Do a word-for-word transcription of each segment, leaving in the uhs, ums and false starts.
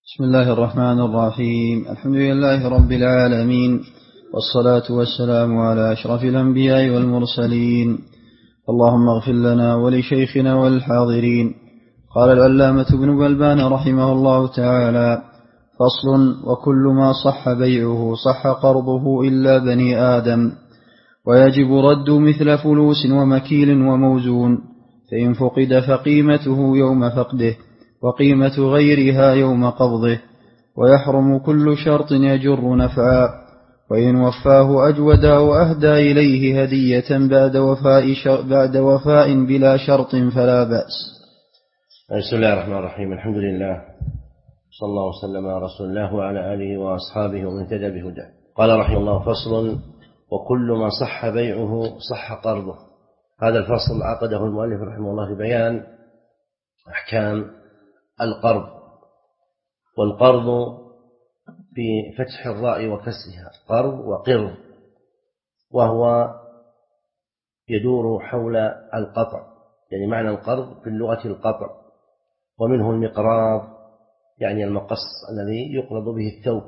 بسم الله الرحمن الرحيم. الحمد لله رب العالمين، والصلاة والسلام على أشرف الأنبياء والمرسلين. اللهم اغفر لنا ولشيخنا والحاضرين. قال العلامة ابن بلبان رحمه الله تعالى: فصل: وكل ما صح بيعه صح قرضه إلا بني آدم، ويجب رد مثل فلوس ومكيل وموزون، فإن فقد فقيمته يوم فقده، وقيمة غيرها يوم قبضه، ويحرم كل شرط يجر نفعا، وإن وفاه أجود أو أهدى إليه هدية بعد وفاء, بعد وفاء بلا شرط فلا بأس. بسم الله الرحمن الرحيم. الحمد لله، صلى الله وسلم على رسول الله وعلى آله وأصحابه ومن اهتدى بهداه. قال رحمه الله: فصل: وكل ما صح بيعه صح قرضه. هذا الفصل عقده المؤلف رحمه الله لبيان أحكام القرض. والقرض بفتح الراء وكسرها قرض وقرض، وهو يدور حول القطع، يعني معنى القرض في اللغة القطع، ومنه المقراض يعني المقص الذي يقرض به الثوب.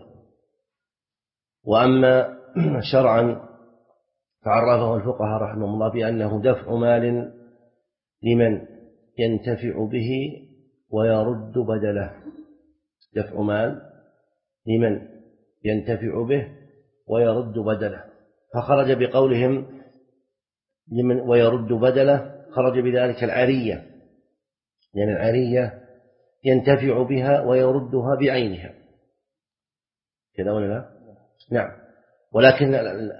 وأما شرعا فعرفه الفقهاء رحمه الله بأنه دفع مال لمن ينتفع به ويرد بدله. دفع مال لمن ينتفع به ويرد بدله، فخرج بقولهم لمن ويرد بدله، خرج بذلك العارية، لأن يعني العارية ينتفع بها ويردها بعينها، كذا ولا لا؟ نعم. ولكن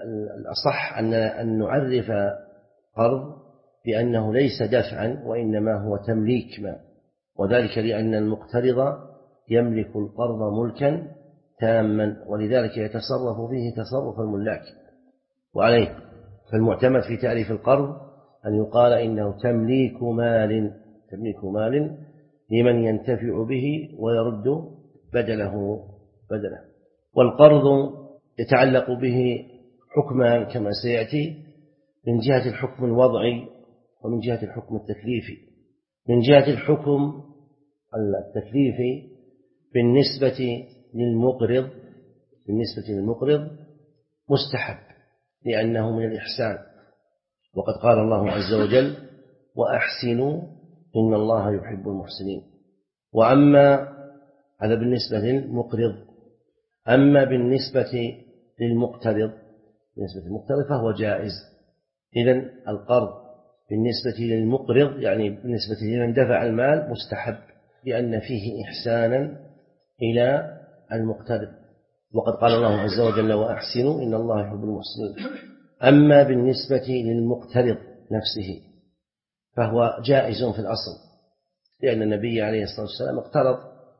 الأصح أن نعرف قرض بأنه ليس دفعا، وإنما هو تمليك ما، وذلك لأن المقترض يملك القرض ملكا تاما، ولذلك يتصرف فيه تصرف الملاك. وعليه فالمعتمد في تعريف القرض أن يقال إنه تمليك مال تمليك مال لمن ينتفع به ويرد بدله بدله. والقرض يتعلق به حكمان كما سيأتي، من جهة الحكم الوضعي ومن جهة الحكم التكليفي. من جهة الحكم التكليفي بالنسبة للمقرض بالنسبة للمقرض مستحب، لأنه من الإحسان، وقد قال الله عز وجل: وأحسنوا إن الله يحب المحسنين. وأما هذا بالنسبة للمقرض. أما بالنسبة للمقترض بالنسبة للمقترض فهو جائز. إذن القرض بالنسبة للمقرض يعني بالنسبة لمن دفع المال مستحب، لأن فيه إحسانا إلى المقترض، وقد قال الله عز وجل: وأحسنوا إن الله يحب المحسنين. أما بالنسبة للمقترض نفسه فهو جائز في الأصل، لأن النبي عليه الصلاة والسلام اقترض،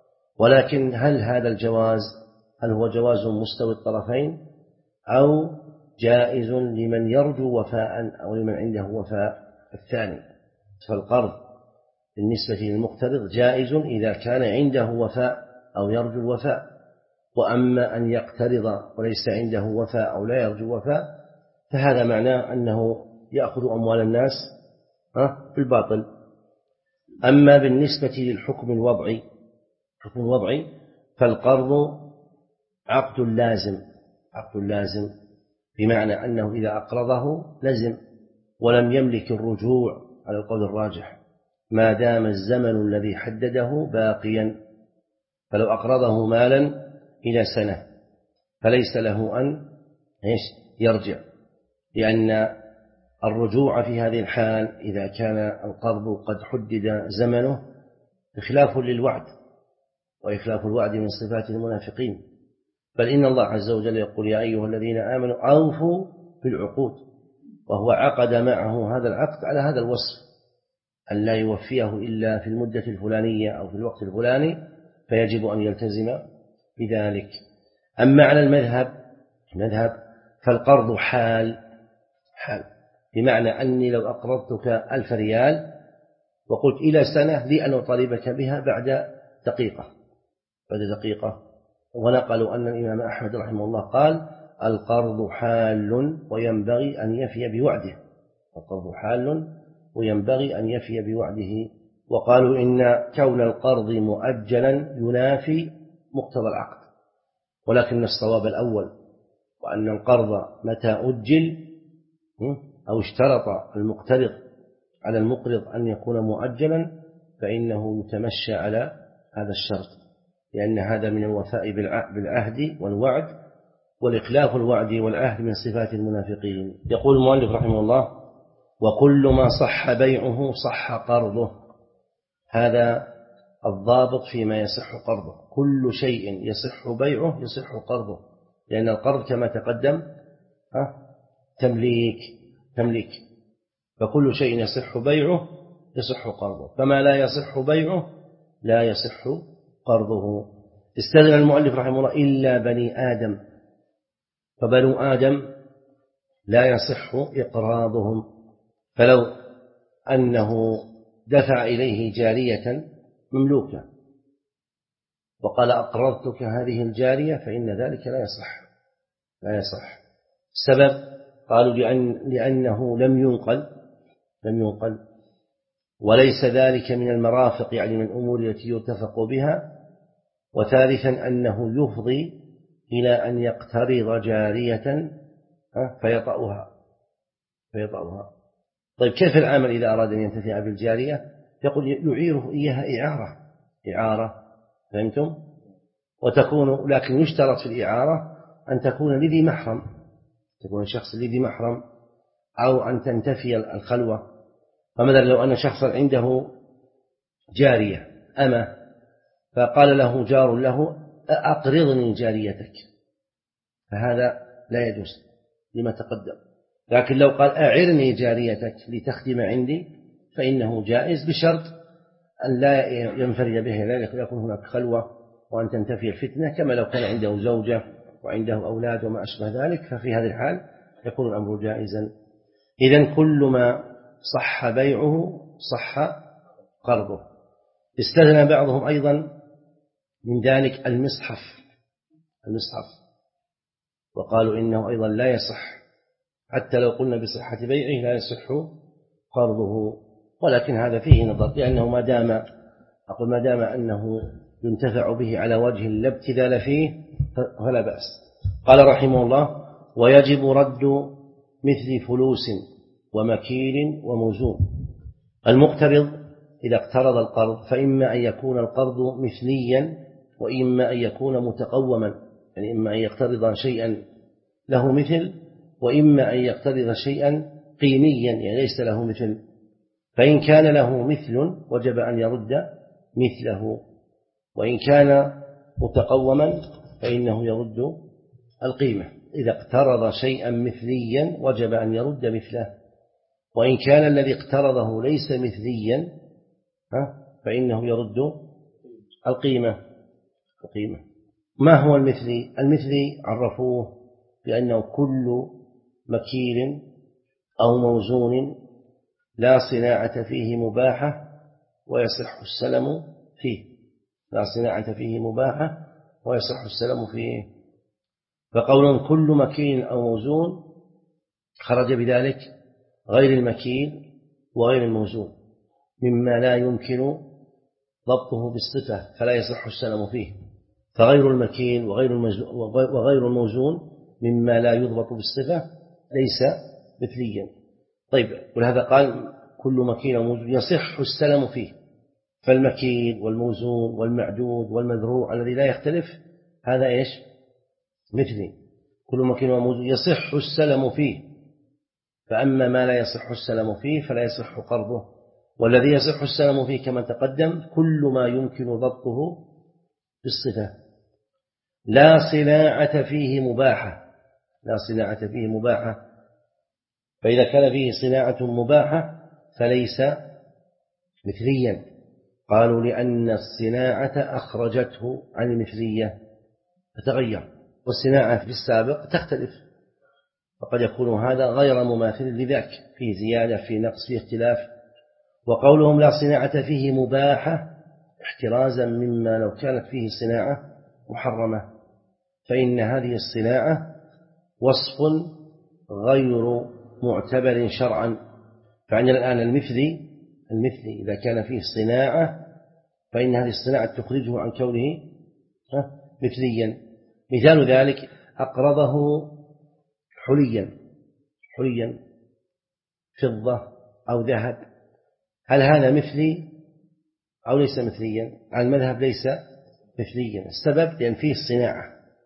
ولكن هل هذا الجواز هل هو جواز مستوي الطرفين أو جائز لمن يرجو وفاء أو لمن عنده وفاء الثاني؟ فالقرض بالنسبة للمقترض جائز إذا كان عنده وفاء أو يرجو الوفاء. وأما أن يقترض وليس عنده وفاء أو لا يرجو وفاء فهذا معناه أنه يأخذ أموال الناس في الباطل. أما بالنسبة للحكم الوضعي الحكم الوضعي فالقرض عقد لازم عقد لازم بمعنى أنه إذا أقرضه لزم، ولم يملك الرجوع على القول الراجح ما دام الزمن الذي حدده باقيا. فلو أقرضه مالا إلى سنة فليس له أن يرجع، لأن الرجوع في هذه الحال إذا كان القرض قد حدد زمنه إخلاف للوعد، وإخلاف الوعد من صفات المنافقين. بل إن الله عز وجل يقول: يا أيها الذين آمنوا أوفوا بالعقود، وهو عقد معه هذا العقد على هذا الوصف أن لا يوفيه إلا في المدة الفلانية أو في الوقت الفلاني، فيجب أن يلتزم بذلك. أما على المذهب مذهب فالقرض حال حال بمعنى أني لو أقرضتك ألف ريال وقلت إلى سنة لي أن أطالبك بها بعد دقيقة بعد دقيقة ونقلوا أن الإمام أحمد رحمه الله قال: القرض حال وينبغي أن يفي بوعده القرض حال وينبغي أن يفي بوعده. وقالوا إن كون القرض مؤجلا ينافي مقتضى العقد، ولكن الصواب الأول، وأن القرض متى أجل أو اشترط المقترض على المقرض أن يكون مؤجلا فإنه يتمشى على هذا الشرط، لأن هذا من الوفاء بالعهد والوعد، والإخلاف الوعد والعهد من صفات المنافقين. يقول المؤلف رحمه الله: وكل ما صح بيعه صح قرضه. هذا الضابط فيما يصح قرضه، كل شيء يصح بيعه يصح قرضه، لأن القرض كما تقدم تمليك تمليك فكل شيء يصح بيعه يصح قرضه، فما لا يصح بيعه لا يصح قرضه. استدل المؤلف رحمه الله: إلا بني آدم، فبنو آدم لا يصح إقراضهم، فلو أنه دفع إليه جارية مملوكة وقال أقرضتك هذه الجارية فإن ذلك لا يصح لا يصح. السبب قالوا لأن لأنه لم ينقل لم ينقل وليس ذلك من المرافق، يعني من الأمور التي يتفق بها. وثالثا أنه يفضي إلى أن يقترض جارية فيطأها فيطأها طيب كيف العامل إذا أراد أن ينتفع بالجارية؟ يقول يعيره إياها إعارة إعارة فهمتم؟ وتكون لكن يشترط في الإعارة أن تكون لذي محرم، تكون شخص لذي محرم، أو أن تنتفي الخلوة. فمثلا لو أن شخصا عنده جارية أما فقال له جار له أقرضني جاريتك، فهذا لا يجوز لما تقدم. لكن لو قال أعرني جاريتك لتخدم عندي فإنه جائز، بشرط أن لا ينفرد به، لا يكون هناك خلوة وأن تنتفي الفتنة، كما لو كان عنده زوجة وعنده أولاد وما أشبه ذلك، ففي هذه الحال يكون الأمر جائزا. إذن كل ما صح بيعه صح قرضه. استثنى بعضهم أيضا من ذلك المصحف المصحف وقالوا إنه أيضا لا يصح، حتى لو قلنا بصحة بيعه لا يصح قرضه، ولكن هذا فيه نظر، لأنه ما دام أقول ما دام أنه ينتفع به على وجه لا ابتذال فيه فلا بأس. قال رحمه الله: ويجب رد مثل فلوس ومكيل وموزون. المقترض إذا اقترض القرض فإما أن يكون القرض مثليا وإما أن يكون متقوما، يعني إما أن يقترض شيئا له مثل وإما أن يقترض شيئا قيميا يعني ليس له مثل. فإن كان له مثل وجب أن يرد مثله، وإن كان متقوما فإنه يرد القيمة. إذا اقترض شيئا مثليا وجب أن يرد مثله، وإن كان الذي اقترضه ليس مثليا فإنه يرد القيمة القيمة. ما هو المثلي؟ المثلي عرفوه بأنه كل مكيل أو موزون لا صناعة فيه مباحة ويصح السلم فيه لا صناعة فيه مباحة ويصح السلم فيه. فقول كل مكيل أو موزون خرج بذلك غير المكيل وغير الموزون مما لا يمكن ضبطه بالصفة فلا يصح السلم فيه، فغير المكيل وغير الموزون مما لا يضبط بالصفة ليس مثليا. طيب ولهذا قال كل مكيل وموزون يصح السلم فيه، فالمكيل والموزون والمعدود والمذروع الذي لا يختلف هذا إيش؟ مثلي. كل مكيل وموزون يصح السلم فيه، فأما ما لا يصح السلم فيه فلا يصح قرضه. والذي يصح السلم فيه كما تقدم كل ما يمكن ضبطه بالصفة لا صناعة فيه مباحة لا صناعة فيه مباحة فإذا كان فيه صناعة مباحة فليس مثليا. قالوا لأن الصناعة أخرجته عن المثلية فتغير، والصناعة في السابق تختلف، فقد يكون هذا غير مماثل لذاك، فيه زيادة فيه نقص فيه اختلاف. وقولهم لا صناعة فيه مباحة احترازا مما لو كانت فيه صناعة محرمة، فإن هذه الصناعة وصف غير معتبر شرعا. فعندنا الآن المثلي المثلي إذا كان فيه صناعة فإن هذه الصناعة تخرجه عن كونه مثليا. مثال ذلك أقرضه حليا حليا فضة أو ذهب، هل هذا مثلي أو ليس مثليا؟ على المذهب ليس مثليا. السبب لأن فيه الصناعة،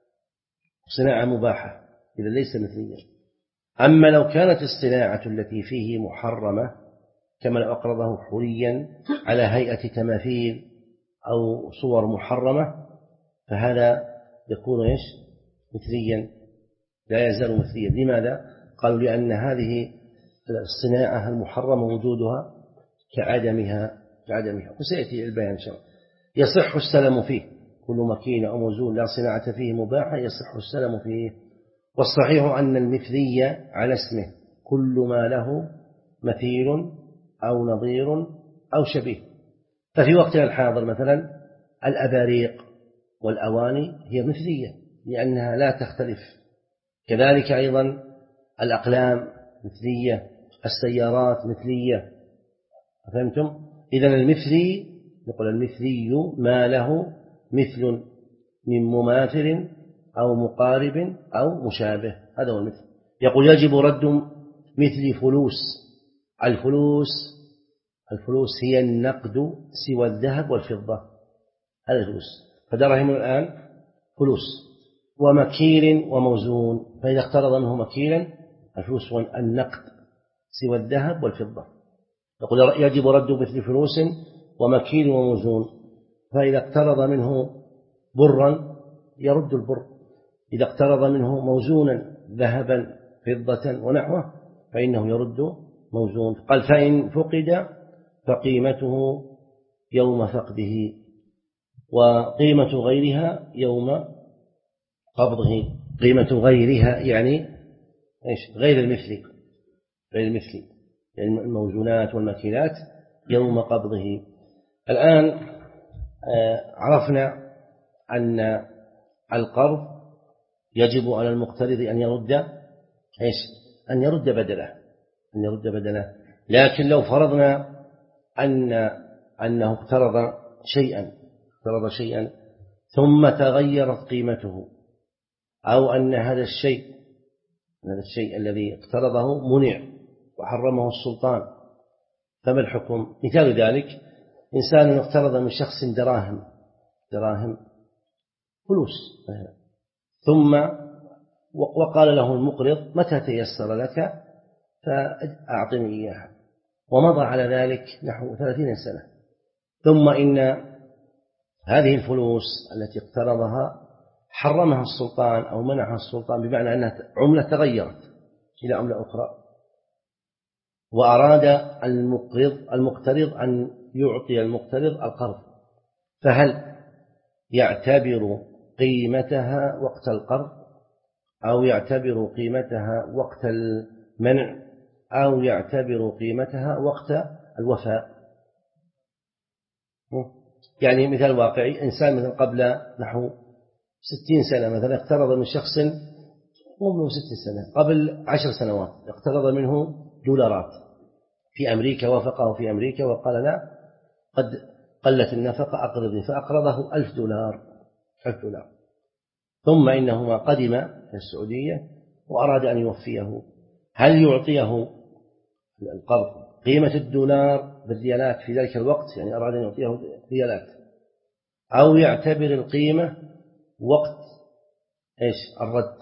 صناعة مباحة، إذا ليس مثليا. أما لو كانت الصناعة التي فيه محرمة كما لو أقرضه حليا على هيئة تماثيل أو صور محرمة فهذا يكون إيش؟ مثليا، لا يزال مثليا. لماذا؟ قالوا لأن هذه الصناعة المحرمة وجودها كعدمها كعدمها وسيأتي البيان إن شاء الله. يصح السلم فيه، كل مكين أو موزون لا صناعة فيه مباحة يصح السلم فيه. والصحيح أن المثلية على اسمه كل ما له مثيل أو نظير أو شبيه. ففي وقتنا الحاضر مثلا الأباريق والأواني هي مثلية لأنها لا تختلف، كذلك أيضا الأقلام مثلية، السيارات مثلية. فهمتم؟ إذن المثلي نقول المثلي ما له مثل من مماثل أو مقارب أو مشابه، هذا هو المثل. يقول يجب رد مثل فلوس. الفلوس الفلوس هي النقد سوى الذهب والفضة، هذا الفلوس. فدرهم الآن فلوس، ومكيل وموزون، فإذا اقترض منه مكيلا الفلوس النقد سوى الذهب والفضة. يقول يجب رد مثل فلوس ومكيل وموزون، فإذا اقترض منه برا يرد البر، إذا اقترض منه موزونا ذهبا فضة ونحوه فإنه يرد موزون. قال فإن فقد فقيمته يوم فقده وقيمة غيرها يوم قبضه. قيمة غيرها يعني إيش؟ غير المثلي، غير المثلي يعني الموزونات والمكيلات يوم قبضه. الآن عرفنا أن القرض يجب على المقترض أن يرد إيش؟ أن يرد بدله، أن يرد بدله. لكن لو فرضنا أن أنه اقترض شيئا اقترض شيئا ثم تغيرت قيمته، أو أن هذا الشيء هذا الشيء الذي اقترضه منع وحرمه السلطان، فما الحكم؟ مثال ذلك إنسان اقترض من شخص دراهم دراهم فلوس، ثم وقال له المقرض متى تيسر لك فأعطني إياها، ومضى على ذلك نحو ثلاثين سنة، ثم إن هذه الفلوس التي اقترضها حرمها السلطان أو منعها السلطان، بمعنى أنها عملة تغيرت إلى عملة أخرى، وأراد المقرض المقترض أن يعطي المقترض القرض، فهل يعتبر قيمتها وقت القرض أو يعتبر قيمتها وقت المنع أو يعتبر قيمتها وقت الوفاء؟ يعني مثال واقعي، إنسان مثلا قبل نحو ستين سنة مثلا اقترض من شخص مو من ستين سنة قبل عشر سنوات اقترض منه دولارات في أمريكا، وافقه في أمريكا وقال لا قد قلت النفقة أقرضني، فأقرضه ألف دولار ألف دولار ثم إنهما قدم في السعودية وأراد أن يوفيه، هل يعطيه القرض قيمة الدولار بالريالات في ذلك الوقت، يعني أراد أن يعطيه ريالات، أو يعتبر القيمة وقت إيش الرد؟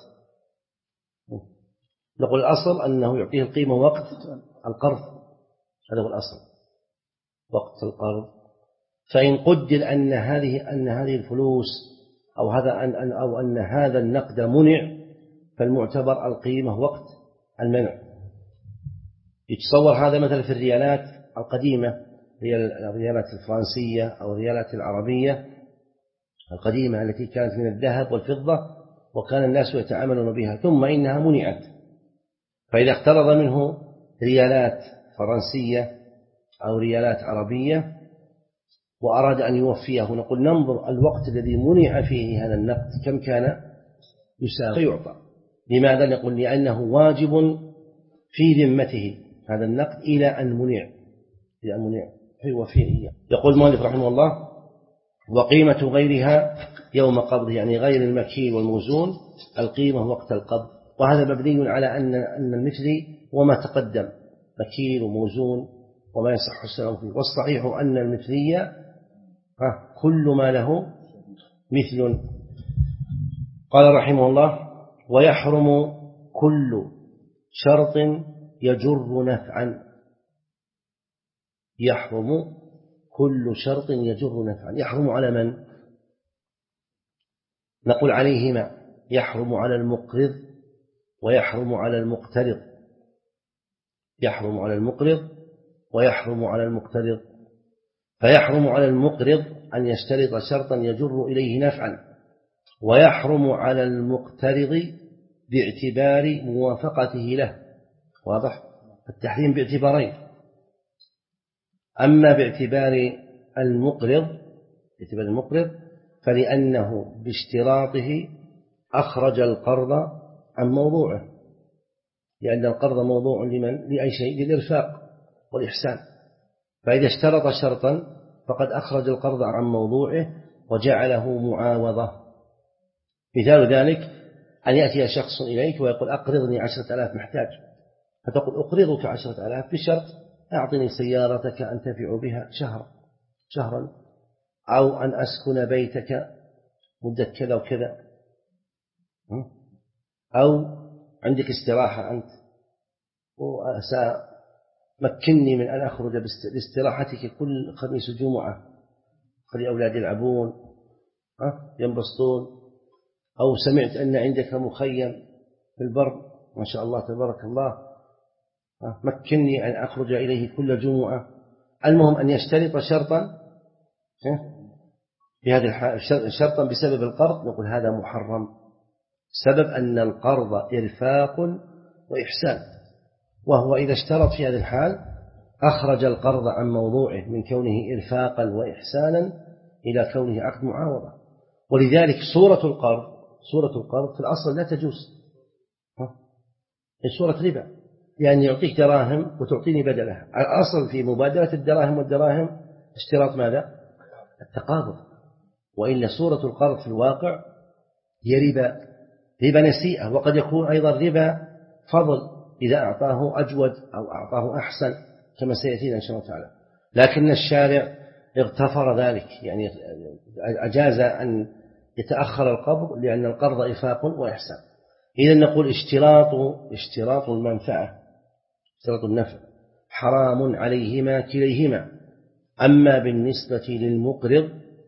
نقول الأصل أنه يعطيه القيمة وقت القرض، هذا هو الأصل وقت القرض. فإن قدر أن هذه أن هذه الفلوس أو هذا أن أو أن هذا النقد منع، فالمعتبر القيمة وقت المنع. يتصور هذا مثلا في الريالات القديمة، هي الريالات الفرنسية أو الريالات العربية القديمة التي كانت من الذهب والفضة وكان الناس يتعاملون بها، ثم إنها منعت، فإذا اقترض منه ريالات فرنسية أو ريالات عربية وأراد أن يوفيه، نقول ننظر الوقت الذي منع فيه هذا النقد كم كان يساوي فيعطى. لماذا؟ نقول لأنه واجب في ذمته هذا النقد إلى أن منع إلى أن منع فيوفيه. يقول المؤلف رحمه الله وقيمة غيرها يوم قبضه، يعني غير المكيل والموزون القيمة وقت القبض. وهذا مبني على أن أن المثلي وما تقدم مكيل وموزون وما يصح السلام فيه. والصحيح أن المثلية كل ما له مثل. قال رحمه الله: ويحرم كل شرط يجر نفعا. يحرم كل شرط يجر نفعا. يحرم على من؟ نقول عليهما: يحرم على المقرض ويحرم على المقترض. يحرم على المقرض ويحرم على المقترض. فيحرم على المقرض أن يشترط شرطا يجر إليه نفعا، ويحرم على المقترض باعتبار موافقته له. واضح؟ التحريم باعتبارين: أما باعتبار المقرض باعتبار المقرض فلأنه باشتراطه أخرج القرض عن موضوعه، لأن القرض موضوع لمن؟ لأي شيء؟ للإرفاق والإحسان. فإذا اشترط شرطا فقد أخرج القرض عن موضوعه وجعله معاوضة. مثال ذلك أن يأتي شخص إليك ويقول: أقرضني عشرة آلاف محتاج، فتقول: أقرضك عشرة آلاف بشرط أعطني سيارتك أنتفع بها شهر شهرا، أو أن أسكن بيتك مدة كذا وكذا، أو عندك استراحة أنت وسمكنني من أن أخرج باستراحتك كل خميس وجمعة، خلي أولادي يلعبون ينبسطون، أو سمعت أن عندك مخيم في البر ما شاء الله تبارك الله، مكنني أن أخرج إليه كل جمعة. المهم أن يشترط شرطا في هذه الحالة، شرطا بسبب القرض، نقول هذا محرم. سبب أن القرض إرفاق وإحسان، وهو إذا اشترط في هذه الحال أخرج القرض عن موضوعه من كونه إرفاقا وإحسانا إلى كونه عقد معاوضة. ولذلك صورة القرض صورة القرض في الأصل لا تجوز، هي صورة ربا، يعني يعطيك دراهم وتعطيني بدلها. الأصل في مبادلة الدراهم والدراهم اشتراط ماذا؟ التقابض. وإلا صورة القرض في الواقع هي ربا ربا نسيئة، وقد يكون أيضا ربا فضل إذا أعطاه أجود أو أعطاه أحسن كما سيأتينا إن شاء الله تعالى. لكن الشارع اغتفر ذلك، يعني أجاز أن يتأخر القبض لأن القرض إرفاق وإحسان. إذا نقول اشتراط اشتراط المنفعة اشتراط النفع حرام عليهما كليهما. أما بالنسبة للمقرض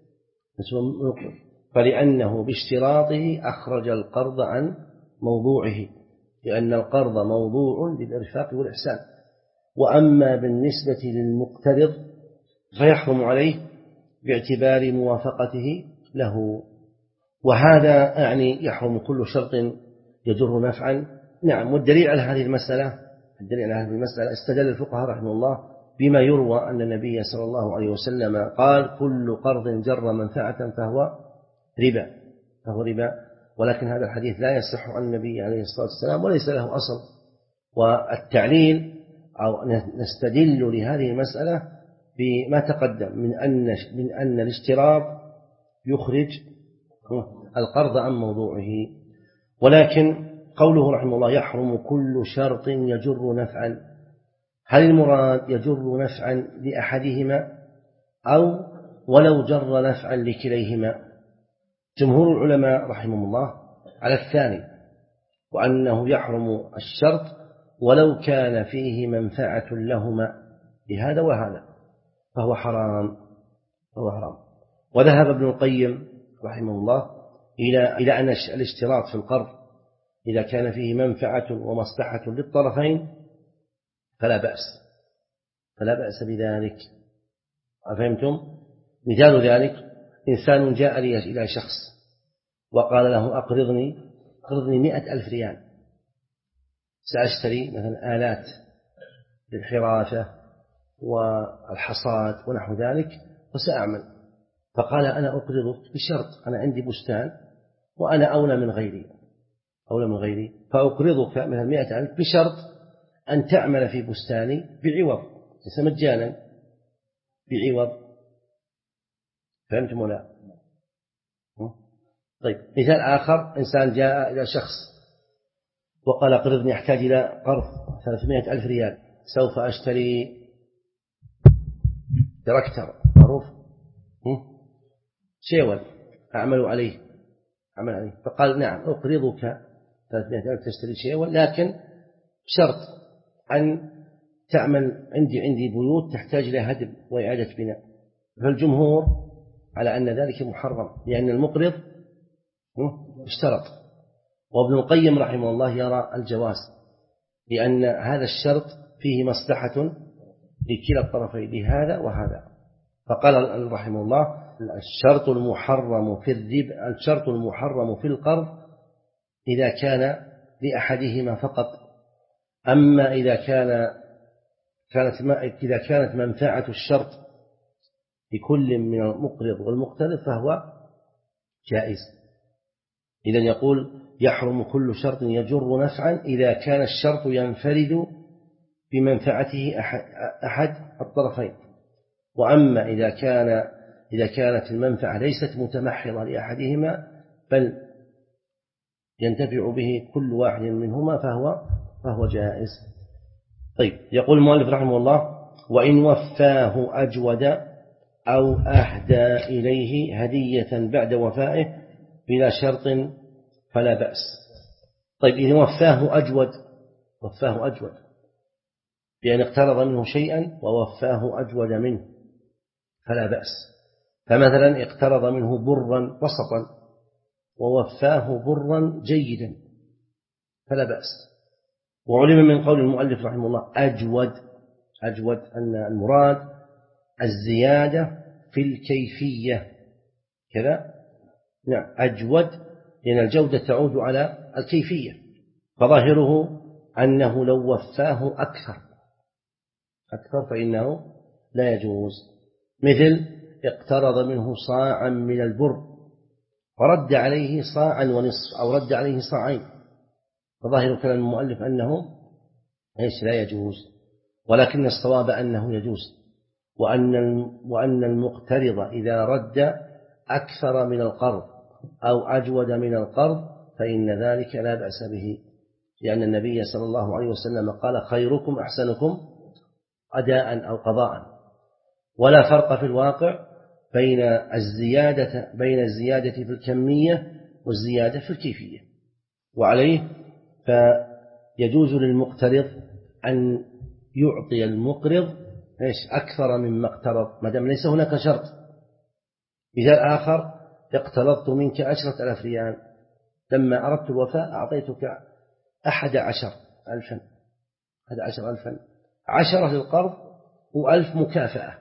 فلأنه باشتراطه أخرج القرض عن موضوعه، لأن القرض موضوع للإرفاق والإحسان. وأما بالنسبة للمقترض فيحرم عليه باعتبار موافقته له. وهذا يعني يحرم كل شرط يجر نفعا. نعم. والدليل على هذه المسألة الدليل على هذه المسألة استدل الفقهاء رحمه الله بما يروى أن النبي صلى الله عليه وسلم قال: كل قرض جر منفعة فهو ربا فهو ربا. ولكن هذا الحديث لا يصح عن النبي عليه الصلاة والسلام وليس له أصل. والتعليل أو نستدل لهذه المسألة بما تقدم من أن من أن الاشتراط يخرج القرض عن موضوعه. ولكن قوله رحمه الله: يحرم كل شرط يجر نفعا، هل المراد يجر نفعا لأحدهما أو ولو جر نفعا لكليهما؟ جمهور العلماء رحمهم الله على الثاني، وأنه يحرم الشرط ولو كان فيه منفعة لهما لهذا وهذا فهو حرام فهو حرام. وذهب ابن القيم رحمه الله إلى إلى أن الاشتراط في القرض إذا كان فيه منفعة ومصلحة للطرفين فلا بأس فلا بأس بذلك. أفهمتم؟ مثال ذلك: إنسان جاء لي إلى شخص وقال له: أقرضني أقرضني مئة ألف ريال، سأشتري مثلا آلات للحرافة والحصاد ونحو ذلك وسأعمل. فقال: أنا أقرضك بشرط، أنا عندي بستان وأنا أولى من غيري أولى من غيري فأقرضك مثلا مئة ألف بشرط أن تعمل في بستاني بعوض، ليس مجانا، بعوض. فهمتم ولا؟ طيب مثال آخر، إنسان جاء إلى شخص وقال اقرضني أحتاج إلى قرض ثلاثمائة ألف ريال، سوف أشتري تراكتر معروف شيول أعمل عليه أعمل عليه فقال نعم أقرضك ثلاثمائة ألف تشتري شيول، لكن بشرط أن تعمل عندي عندي بيوت تحتاج إلى هدم وإعادة بناء. فالجمهور على أن ذلك محرم لأن المقرض اشترط، وابن القيم رحمه الله يرى الجواز لأن هذا الشرط فيه مصلحة لكلا الطرفين لهذا وهذا. فقال رحمه الله الشرط المحرم في الربا الشرط المحرم في القرض إذا كان لأحدهما فقط، أما إذا كان كانت إذا كانت منفعة الشرط لكل من المقرض والمقترض فهو جائز. إذن يقول يحرم كل شرط يجر نفعا إذا كان الشرط ينفرد بمنفعته أحد الطرفين، وأما إذا كان إذا كانت المنفعة ليست متمحضة لأحدهما بل ينتفع به كل واحد منهما فهو فهو جائز. طيب يقول المؤلف رحمه الله وإن وفاه أجود أو أهدى إليه هدية بعد وفائه بلا شرط فلا بأس. طيب إن وفاه أجود وفاه أجود بأن اقترض منه شيئا ووفاه أجود منه فلا بأس. فمثلا اقترض منه برا وسطا ووفاه برا جيدا فلا بأس. وعلم من قول المؤلف رحمه الله أجود أجود أن المراد الزيادة في الكيفية كذا. نعم أجود لأن الجودة تعود على الكيفية، فظاهره أنه لو وفاه أكثر أكثر فإنه لا يجوز. مثل اقترض منه صاعا من البر ورد عليه صاعا ونصف أو رد عليه صاعين، فظاهر كلام المؤلف أنه إيش لا يجوز، ولكن الصواب أنه يجوز، وأن وأن المقترض إذا رد أكثر من القرض أو أجود من القرض فإن ذلك لا بأس به، لأن النبي صلى الله عليه وسلم قال خيركم أحسنكم أداء أو قضاء. ولا فرق في الواقع بين الزيادة بين الزيادة في الكمية والزيادة في الكيفية. وعليه فيجوز للمقترض أن يعطي المقرض إيش أكثر مما اقترض ما دام ليس هناك شرط. مثال آخر اقترضت منك عشرة ألاف ريال، لما أردت الوفاء أعطيتك أحد عشر ألفا أحد عشر ألفا عشرة للقرض وألف مكافأة،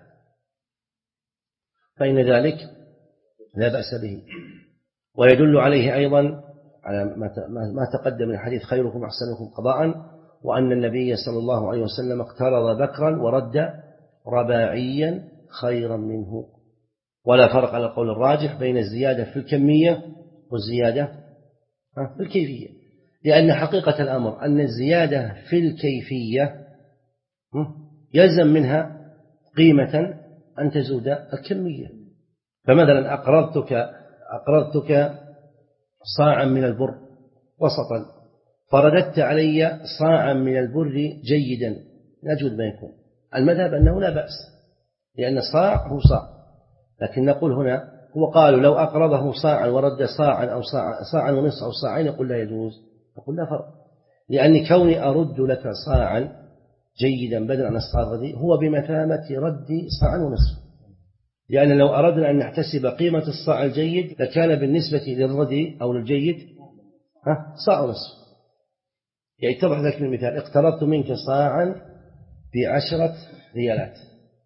فإن ذلك لا بأس به. ويدل عليه أيضا على ما تقدم من الحديث خيركم أحسنكم قضاء، وأن النبي صلى الله عليه وسلم اقترض بكرا ورد رباعيا خيرا منه. ولا فرق على القول الراجح بين الزيادة في الكمية والزيادة في الكيفية، لأن حقيقة الأمر أن الزيادة في الكيفية يلزم منها قيمة أن تزود الكمية. فمثلا أقرضتك أقرضتك صاعا من البر وسطا فرددت علي صاعا من البر جيدا نجد ما يكون. المذهب أنه لا بأس لأن الصاع هو صاع، لكن نقول هنا هو قالوا لو أقرضه صاعا ورد صاعا أو صاعا, صاعا ونصف أو صاعين يقول لا يجوز. نقول لا فرق، لأن كوني أرد لك صاعا جيدا بدلا عن الصاع الرديء هو بمثابة رد صاعا ونصف، لأن لو أردنا أن نحتسب قيمة الصاع الجيد لكان بالنسبة للرديء أو للجيد صاع ونصف. يعني اتضح ذلك المثال اقترضت منك صاعا بعشرة ريالات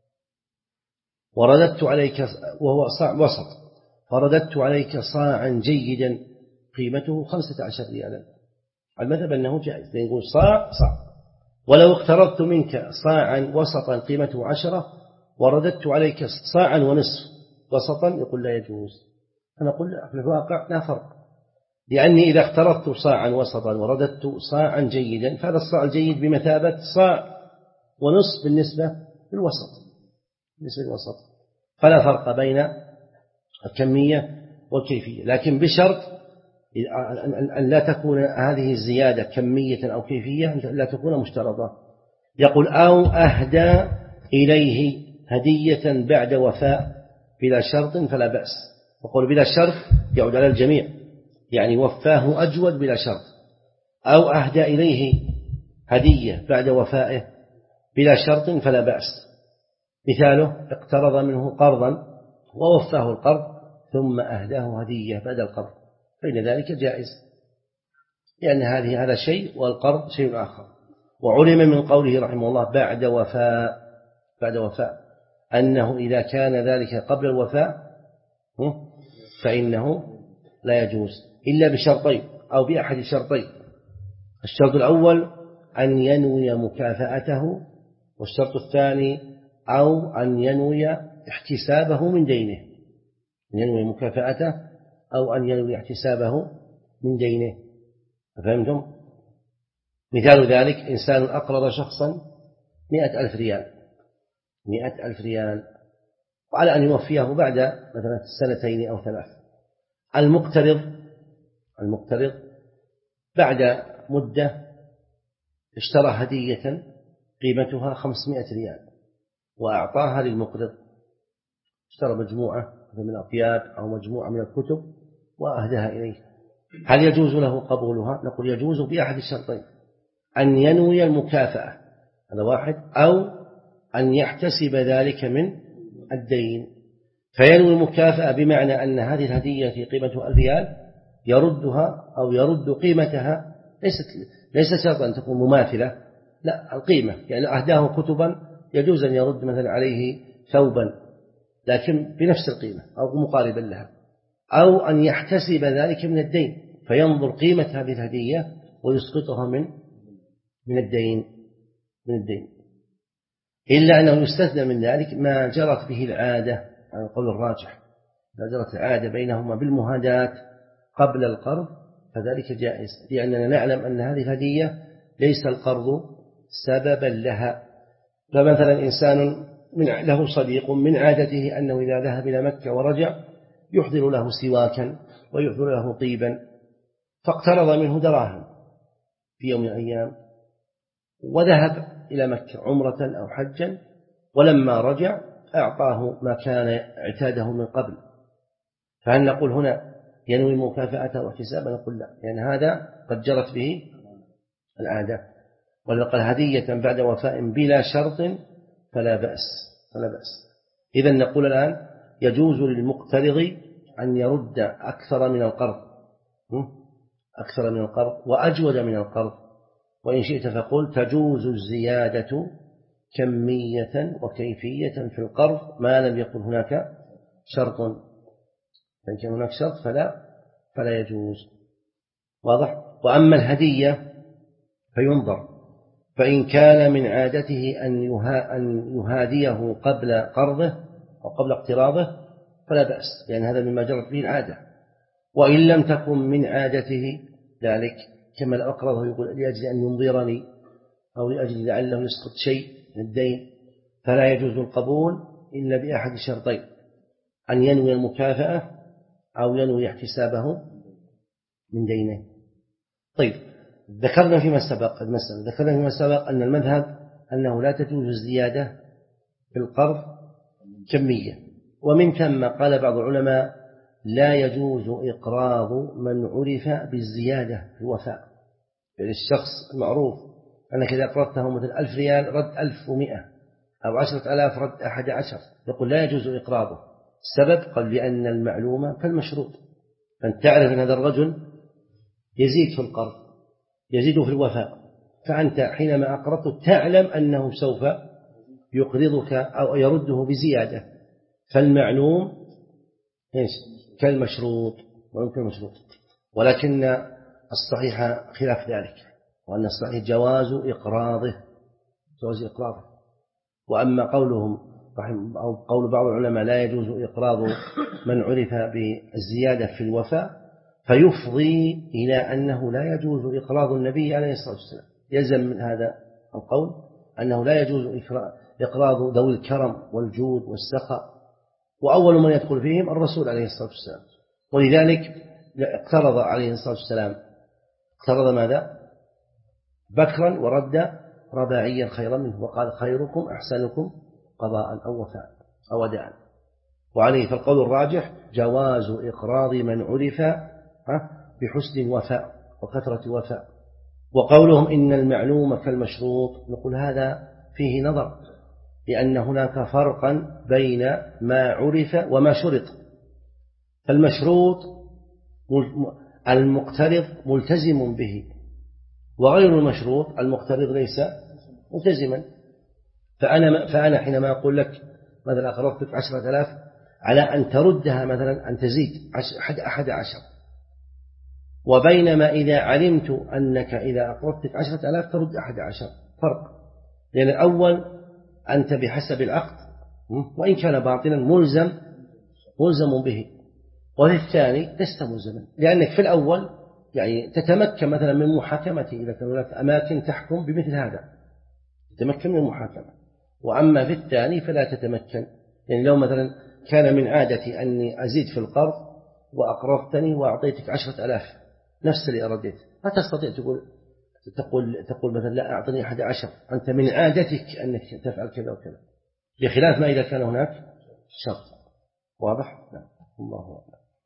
ورددت عليك وهو صاع وسط فرددت عليك صاعا جيدا قيمته خمسة عشر ريالا. المذهب أنه جائز نقول صاع صاع. ولو اقترضت منك صاعا وسطا قيمته عشرة ورددت عليك صاعا ونصف وسطا يقول لا يجوز. فنقول في الواقع لا فرق، لأني إذا اقترضت صاعا وسطا ورددت صاعا جيدا فهذا الصاع الجيد بمثابة صاع ونصف بالنسبة للوسط بالنسبة للوسط، فلا فرق بين الكمية والكيفية، لكن بشرط أن لا تكون هذه الزيادة كمية أو كيفية، لا تكون مشترطة. يقول أو أهدى إليه هدية بعد وفاء بلا شرط فلا بأس. وقول بلا شرط يعود على الجميع، يعني وفاه أجود بلا شرط. أو أهدى إليه هدية بعد وفائه بلا شرط فلا بأس. مثاله اقترض منه قرضا ووفاه القرض ثم أهداه هدية بعد القرض، فإن ذلك جائز، لأن هذه هذا شيء والقرض شيء آخر. وعلم من قوله رحمه الله بعد وفاء بعد وفاء أنه إذا كان ذلك قبل الوفاء فإنه لا يجوز إلا بشرطين أو بأحد شرطين. الشرط الأول أن ينوي مكافأته، والشرط الثاني أو أن ينوي احتسابه من دينه، أن ينوي مكافأته أو أن ينوي احتسابه من دينه. فهمتم؟ مثال ذلك إنسان أقرض شخصا مئة ألف ريال مئة ألف ريال وعلى أن يوفيه بعد مثلا سنتين أو ثلاث. المقترض المقترض بعد مدة اشترى هدية قيمتها خمسمائة ريال وأعطاها للمقرض، اشترى مجموعة من الأطياب أو مجموعة من الكتب وأهداها إليه. هل يجوز له قبولها؟ نقول يجوز بأحد الشرطين: أن ينوي المكافأة، هذا واحد، أو أن يحتسب ذلك من الدين. فينوي المكافأة بمعنى أن هذه الهدية في قيمة ألف ريال يردها أو يرد قيمتها، ليست ليست شرطا أن تكون مماثلة، لا، القيمة، يعني أهداه كتبا يجوز أن يرد مثلا عليه ثوبا لكن بنفس القيمة أو مقاربا لها، أو أن يحتسب ذلك من الدين فينظر قيمة هذه الهدية ويسقطها من من الدين من الدين إلا أنه يستثنى من ذلك ما جرت به العادة على القول الراجح. إذا جرت العادة بينهما بالمهادات قبل القرض فذلك جائز، لأننا نعلم أن هذه الهدية ليس القرض سببا لها. فمثلا إنسان من له صديق من عادته أنه إذا ذهب إلى مكة ورجع يحضر له سواكا ويحضر له طيبا، فاقترض منه دراهم في يوم من الأيام وذهب إلى مكة عمرة أو حجا، ولما رجع أعطاه ما كان اعتاده من قبل. فهل نقول هنا ينوي مكافأته واحتسابه؟ نقول لا، لأن يعني هذا قد جرت به العادة. ولقد هدية بعد وفاء بلا شرط فلا بأس فلا بأس. إذن نقول الآن يجوز للمقترض أن يرد أكثر من القرض أكثر من القرض وأجود من القرض، وإن شئت فقل تجوز الزيادة كمية وكيفية في القرض ما لم يكن هناك شرط، فإن كان هناك شرط فلا فلا يجوز. واضح؟ وأما الهدية فينظر، فإن كان من عادته أن يهاديه قبل قرضه أو قبل اقتراضه فلا بأس، لأن هذا مما جرت به العادة. وإن لم تكن من عادته ذلك، كما لو أقرضه يقول لأجل أن ينظرني أو لأجل لعله يسقط شيء من الدين، فلا يجوز القبول إلا بأحد شرطين: أن ينوي المكافأة أو ينوي احتسابه من دينه. طيب، ذكرنا فيما سبق المسألة ذكرنا فيما سبق أن المذهب أنه لا تجوز الزيادة في القرض كمية، ومن ثم قال بعض العلماء لا يجوز إقراض من عرف بالزيادة في الوفاء. يعني الشخص معروف أنك إذا أقرضته مثل ألف ريال رد ألف ومئة أو عشرة ألاف رد أحد عشر، يقول لا يجوز إقراضه. السبب قال لأن المعلومة كالمشروط، فأنت تعرف أن هذا الرجل يزيد في القرض يزيد في الوفاء، فأنت حينما أقرضته تعلم أنه سوف يقرضك أو يرده بزيادة، فالمعلوم كالمشروط ويمكن المشروط. ولكن الصحيح خلاف ذلك، وأن الصحيح جواز إقراضه جواز إقراضه. وأما قولهم أو قول بعض العلماء لا يجوز إقراض من عرف بالزيادة في الوفاء فيفضي إلى أنه لا يجوز إقراض النبي عليه الصلاة والسلام. يلزم من هذا القول أنه لا يجوز إقراض ذوي الكرم والجود والسخاء وأول من يدخل فيهم الرسول عليه الصلاة والسلام. ولذلك اقترض عليه الصلاة والسلام اقترض ماذا؟ بكرا ورد رباعيا خيرا منه، وقال خيركم أحسنكم قضاء أو وفاء أو وداعا. وعليه فالقول الراجح جواز إقراض من عرف بحسن وفاء وكثرة وفاء. وقولهم إن المعلوم كالمشروط نقول هذا فيه نظر، لأن هناك فرقا بين ما عرف وما شرط. فالمشروط المقترض ملتزم به، وغير المشروط المقترض ليس ملتزما. فأنا, فأنا حينما أقول لك مثلا أقرضتك عشرة آلاف على أن تردها مثلا أن تزيد أحد, أحد عشر، وبينما إذا علمت أنك إذا أقرضتك عشرة آلاف ترد أحد عشر، فرق. لأن الأول أنت بحسب العقد وإن كان باطلا ملزم ملزم به، وفي الثاني لست ملزما، لأنك في الأول يعني تتمكن مثلا من محاكمته إذا كان هناك أماكن تحكم بمثل هذا تتمكن من المحاكمة. وأما في الثاني فلا تتمكن، يعني لو مثلا كان من عادتي أني أزيد في القرض وأقرضتني وأعطيتك عشرة آلاف نفس اللي أردت، لا تستطيع تقول تقول تقول مثلا لا أعطني أحد عشر، أنت من عادتك أنك تفعل كذا وكذا، بخلاف ما إذا كان هناك شرط. واضح؟ نعم. الله أعلم.